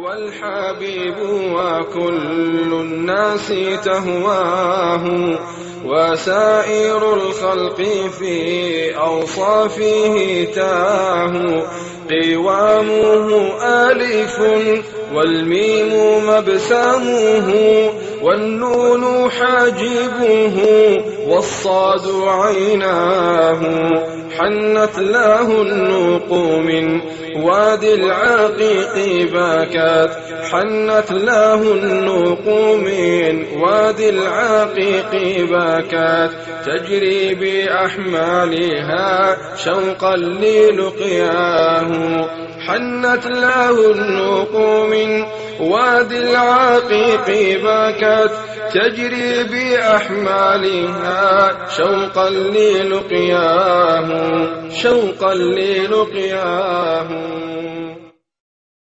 هو الحبيب وكل الناس تهواه، وسائر الخلق في أوصافه تاه. قوامه آلف والميم مبسامه، والنون حاجبه والصاد عيناه. حنت له النوق من وادي العقيق باكات، حنت له النوق من وادي العقيق باكات. تجري بأحمالها شوقا للقياه، حنت له النوق من وادي العقيق باكت. تجري بأحمالها شوقا للقياه، شوقا للقياه.